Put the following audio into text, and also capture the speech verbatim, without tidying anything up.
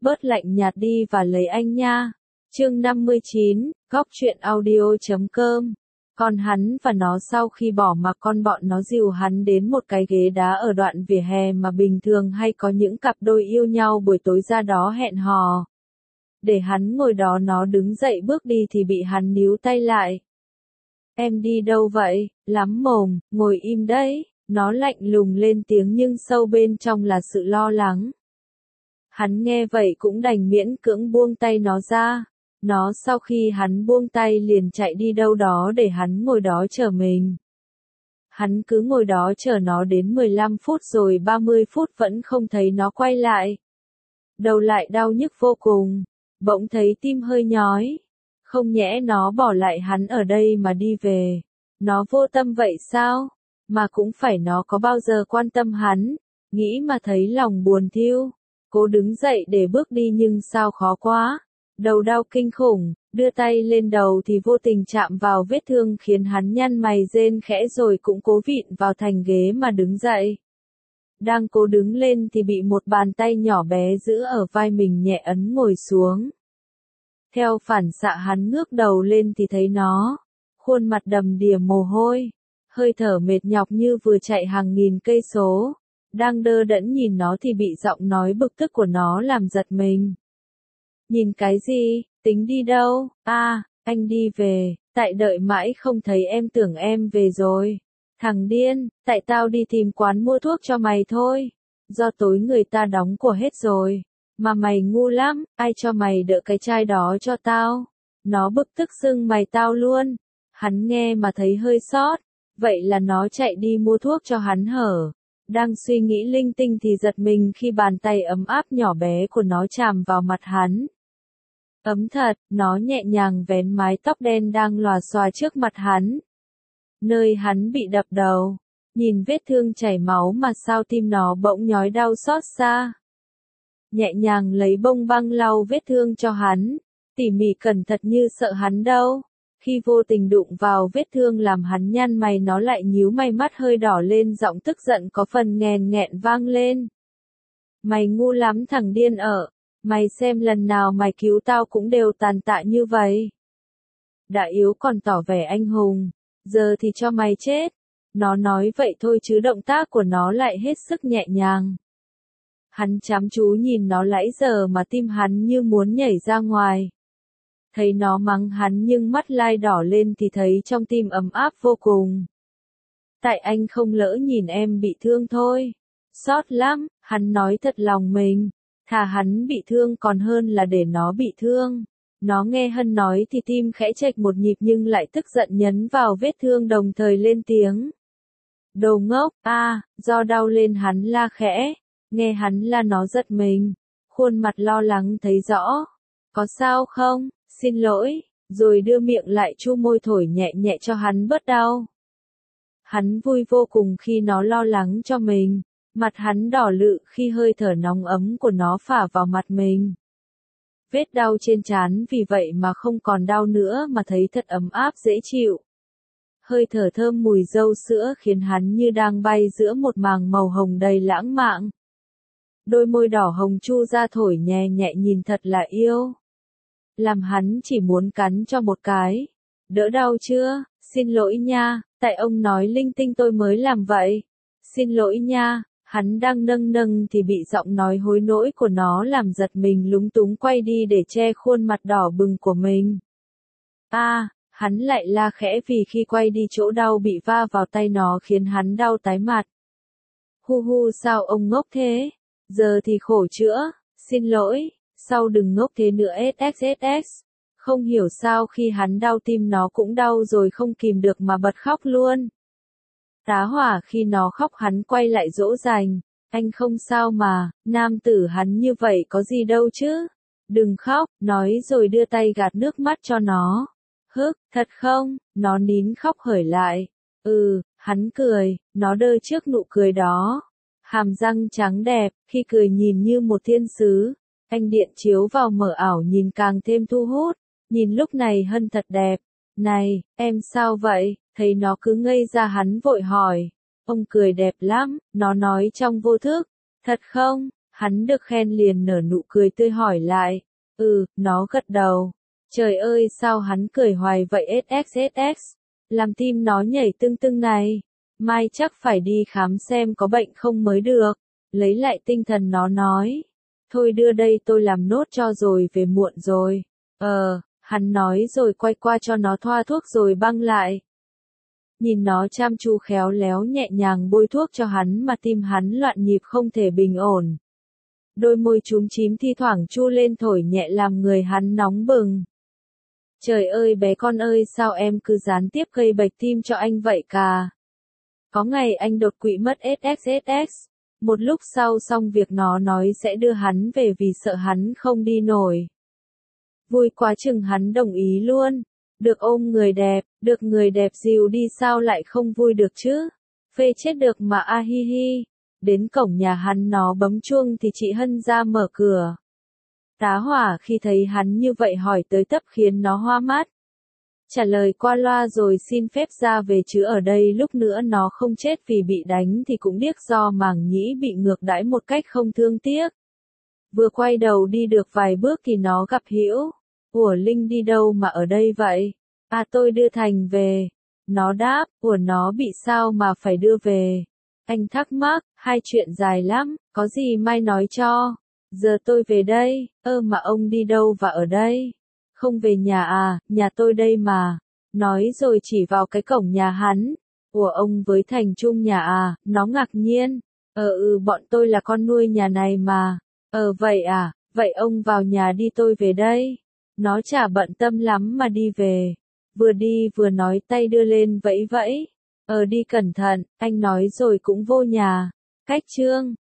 bớt lạnh nhạt đi và lấy anh nha. Chương năm mươi chín, góc truyện audio chấm com. Còn hắn và nó sau khi bỏ mặc con bọn nó dìu hắn đến một cái ghế đá ở đoạn vỉa hè mà bình thường hay có những cặp đôi yêu nhau buổi tối ra đó hẹn hò. Để hắn ngồi đó, nó đứng dậy bước đi thì bị hắn níu tay lại. Em đi đâu vậy? Lắm mồm, ngồi im đấy. Nó lạnh lùng lên tiếng nhưng sâu bên trong là sự lo lắng. Hắn nghe vậy cũng đành miễn cưỡng buông tay nó ra. Nó sau khi hắn buông tay liền chạy đi đâu đó để hắn ngồi đó chờ mình. Hắn cứ ngồi đó chờ nó đến mười lăm phút rồi ba mươi phút vẫn không thấy nó quay lại. Đầu lại đau nhức vô cùng, bỗng thấy tim hơi nhói. Không nhẽ nó bỏ lại hắn ở đây mà đi về. Nó vô tâm vậy sao? Mà cũng phải, nó có bao giờ quan tâm hắn? Nghĩ mà thấy lòng buồn thiêu. Cố đứng dậy để bước đi nhưng sao khó quá. Đầu đau kinh khủng, đưa tay lên đầu thì vô tình chạm vào vết thương khiến hắn nhăn mày rên khẽ rồi cũng cố vịn vào thành ghế mà đứng dậy. Đang cố đứng lên thì bị một bàn tay nhỏ bé giữ ở vai mình nhẹ ấn ngồi xuống. Theo phản xạ hắn ngước đầu lên thì thấy nó, khuôn mặt đầm đìa mồ hôi, hơi thở mệt nhọc như vừa chạy hàng nghìn cây số. Đang đơ đẫn nhìn nó thì bị giọng nói bực tức của nó làm giật mình. Nhìn cái gì, tính đi đâu? À, anh đi về, tại đợi mãi không thấy em tưởng em về rồi. Thằng điên, tại tao đi tìm quán mua thuốc cho mày thôi. Do tối người ta đóng của hết rồi. Mà mày ngu lắm, ai cho mày đỡ cái chai đó cho tao? Nó bực tức sưng mày tao luôn. Hắn nghe mà thấy hơi xót. Vậy là nó chạy đi mua thuốc cho hắn hở. Đang suy nghĩ linh tinh thì giật mình khi bàn tay ấm áp nhỏ bé của nó chạm vào mặt hắn. Ấm thật, nó nhẹ nhàng vén mái tóc đen đang lòa xòa trước mặt hắn. Nơi hắn bị đập đầu, nhìn vết thương chảy máu mà sao tim nó bỗng nhói đau xót xa. Nhẹ nhàng lấy bông băng lau vết thương cho hắn, tỉ mỉ cẩn thận như sợ hắn đâu. Khi vô tình đụng vào vết thương làm hắn nhăn mày, nó lại nhíu mày, mắt hơi đỏ lên, giọng tức giận có phần nghèn nghẹn vang lên. Mày ngu lắm thằng điên ở, mày xem lần nào mày cứu tao cũng đều tàn tạ như vậy. Đã yếu còn tỏ vẻ anh hùng, giờ thì cho mày chết. Nó nói vậy thôi chứ động tác của nó lại hết sức nhẹ nhàng. Hắn chăm chú nhìn nó nãy giờ mà tim hắn như muốn nhảy ra ngoài. Thấy nó mắng hắn nhưng mắt lai đỏ lên thì thấy trong tim ấm áp vô cùng. Tại anh không lỡ nhìn em bị thương thôi. Xót lắm, hắn nói thật lòng mình. Thà hắn bị thương còn hơn là để nó bị thương. Nó nghe Hân nói thì tim khẽ chệch một nhịp nhưng lại tức giận nhấn vào vết thương đồng thời lên tiếng. Đồ ngốc, a, à, do đau lên hắn la khẽ. Nghe hắn la nó giật mình. Khuôn mặt lo lắng thấy rõ. Có sao không? Xin lỗi, rồi đưa miệng lại chu môi thổi nhẹ nhẹ cho hắn bớt đau. Hắn vui vô cùng khi nó lo lắng cho mình, mặt hắn đỏ lự khi hơi thở nóng ấm của nó phả vào mặt mình. Vết đau trên trán vì vậy mà không còn đau nữa mà thấy thật ấm áp dễ chịu. Hơi thở thơm mùi dâu sữa khiến hắn như đang bay giữa một màng màu hồng đầy lãng mạn. Đôi môi đỏ hồng chu ra thổi nhẹ nhẹ nhìn thật là yêu. Làm hắn chỉ muốn cắn cho một cái. Đỡ đau chưa? Xin lỗi nha, tại ông nói linh tinh tôi mới làm vậy. Xin lỗi nha, hắn đang nâng nâng thì bị giọng nói hối lỗi của nó làm giật mình, lúng túng quay đi để che khuôn mặt đỏ bừng của mình. A, à, hắn lại la khẽ vì khi quay đi chỗ đau bị va vào tay nó khiến hắn đau tái mặt. Hu hu, sao ông ngốc thế? Giờ thì khổ chữa, xin lỗi. Sau đừng ngốc thế nữa ét. Không hiểu sao khi hắn đau tim nó cũng đau rồi không kìm được mà bật khóc luôn. Tá hỏa khi nó khóc hắn quay lại dỗ dành. Anh không sao mà, nam tử hắn như vậy có gì đâu chứ. Đừng khóc, nói rồi đưa tay gạt nước mắt cho nó. Hức, thật không? Nó nín khóc hởi lại. Ừ, hắn cười, nó đơ trước nụ cười đó. Hàm răng trắng đẹp, khi cười nhìn như một thiên sứ. Ánh điện chiếu vào mở ảo nhìn càng thêm thu hút. Nhìn lúc này Hân thật đẹp. Này, em sao vậy? Thấy nó cứ ngây ra hắn vội hỏi. Ông cười đẹp lắm, nó nói trong vô thức. Thật không? Hắn được khen liền nở nụ cười tươi hỏi lại. Ừ, nó gật đầu. Trời ơi sao hắn cười hoài vậy ét ích ét ích. Làm tim nó nhảy tưng tưng này. Mai chắc phải đi khám xem có bệnh không mới được. Lấy lại tinh thần nó nói. Thôi đưa đây tôi làm nốt cho rồi về muộn rồi. Ờ, hắn nói rồi quay qua cho nó thoa thuốc rồi băng lại. Nhìn nó chăm chú khéo léo nhẹ nhàng bôi thuốc cho hắn mà tim hắn loạn nhịp không thể bình ổn. Đôi môi chúm chím thi thoảng chu lên thổi nhẹ làm người hắn nóng bừng. Trời ơi bé con ơi sao em cứ gián tiếp gây bạch tim cho anh vậy cả. Có ngày anh đột quỵ mất ét ích ét ích. Một lúc sau xong việc nó nói sẽ đưa hắn về vì sợ hắn không đi nổi. Vui quá chừng hắn đồng ý luôn. Được ôm người đẹp, được người đẹp dìu đi sao lại không vui được chứ. Phê chết được mà a hi hi. Đến cổng nhà hắn nó bấm chuông thì chị Hân ra mở cửa. Tá hỏa khi thấy hắn như vậy hỏi tới tấp khiến nó hoa mắt. Trả lời qua loa rồi xin phép ra về chứ ở đây lúc nữa nó không chết vì bị đánh thì cũng điếc do màng nhĩ bị ngược đãi một cách không thương tiếc. Vừa quay đầu đi được vài bước thì nó gặp Hữu. Ủa Linh đi đâu mà ở đây vậy? À tôi đưa Thành về. Nó đáp, ủa nó bị sao mà phải đưa về? Anh thắc mắc, hai chuyện dài lắm, có gì mai nói cho. Giờ tôi về đây, ơ mà ông đi đâu và ở đây? Không về nhà à, nhà tôi đây mà. Nói rồi chỉ vào cái cổng nhà hắn. Ủa ông với Thành chung nhà à, nó ngạc nhiên. Ờ ừ bọn tôi là con nuôi nhà này mà. Ờ vậy à, vậy ông vào nhà đi tôi về đây. Nó chả bận tâm lắm mà đi về. Vừa đi vừa nói tay đưa lên vẫy vẫy. Ờ đi cẩn thận, anh nói rồi cũng vô nhà. Cách chương